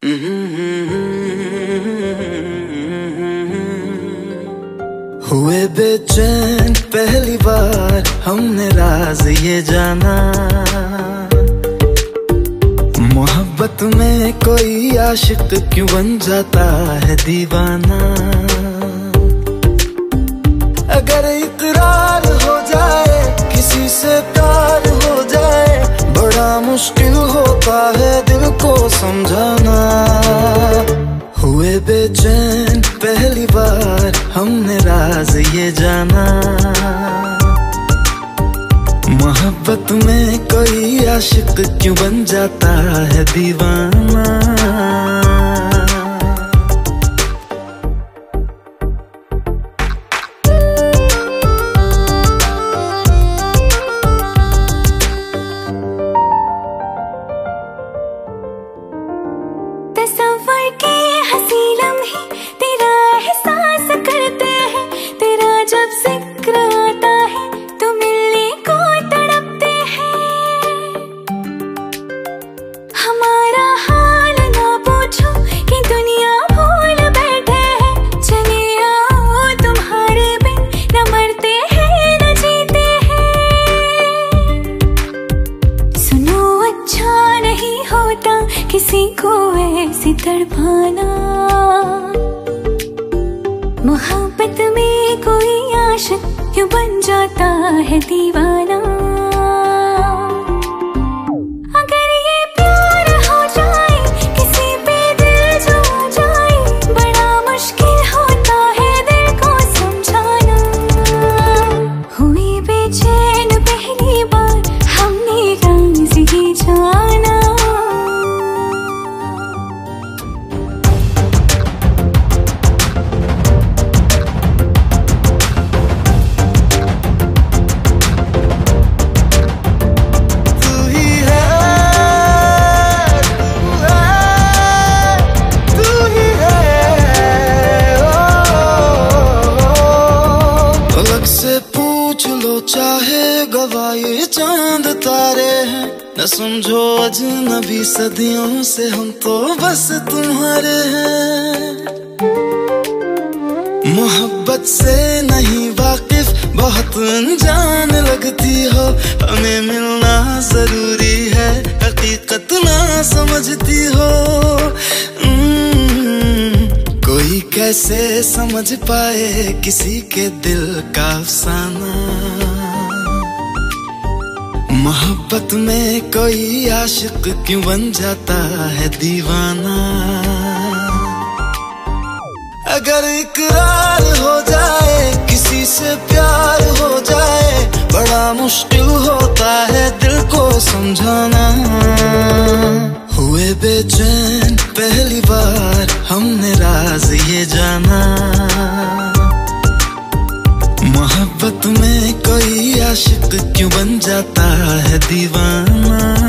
हुए बेचैन पहली बार हमने राज ये जाना, मोहब्बत में कोई आशिक क्यों बन जाता है दीवाना। अगर इकरार हो जाए किसी से प्यार हो जाए, बड़ा मुश्किल होता है दिल को समझाना। हुए बेचैन पहली बार हमने राज ये जाना, मोहब्बत में कोई आशिक क्यों बन जाता है दीवाना। तस्वर के हंसी लम्हे तेरा एहसास करते हैं, तेरा जब जिक्र आता है तो मिलने को तड़पते हैं। हमारा हाल ना पूछो कि दुनिया भूल बैठे हैं, चले आओ तुम्हारे बिन न मरते हैं न जीते हैं। सुनो अच्छा नहीं होता किसी को ऐसी तड़पाना, मोहब्बत में कोई आशिक क्यों बन जाता है दीवाना। अगर ये प्यार हो जाए किसी पे दिल जो जाए, बड़ा मुश्किल होता है दिल को समझाना। हुई बेचैन पहली बार हमने राज ये जाना। पूछ लो चाहे गवाए चांद तारे हैं, न समझो अजनबी सदियों से हम तो बस तुम्हारे हैं। मोहब्बत से नहीं वाकिफ बहुत अनजान लगती हो, हमें मिलना जरूरी है हकीकत ना समझती हो। कोई कैसे समझ पाए किसी के दिल का अफसाना, मोहब्बत में कोई आशिक क्यों बन जाता है दीवाना। अगर इकरार हो जाए किसी से प्यार हो जाए, बड़ा मुश्किल होता है दिल को समझाना। हुए बेचैन पहली बार हमने राज ये जाना, मोहब्बत में कोई आशिक क्यों बन जाता है दीवाना।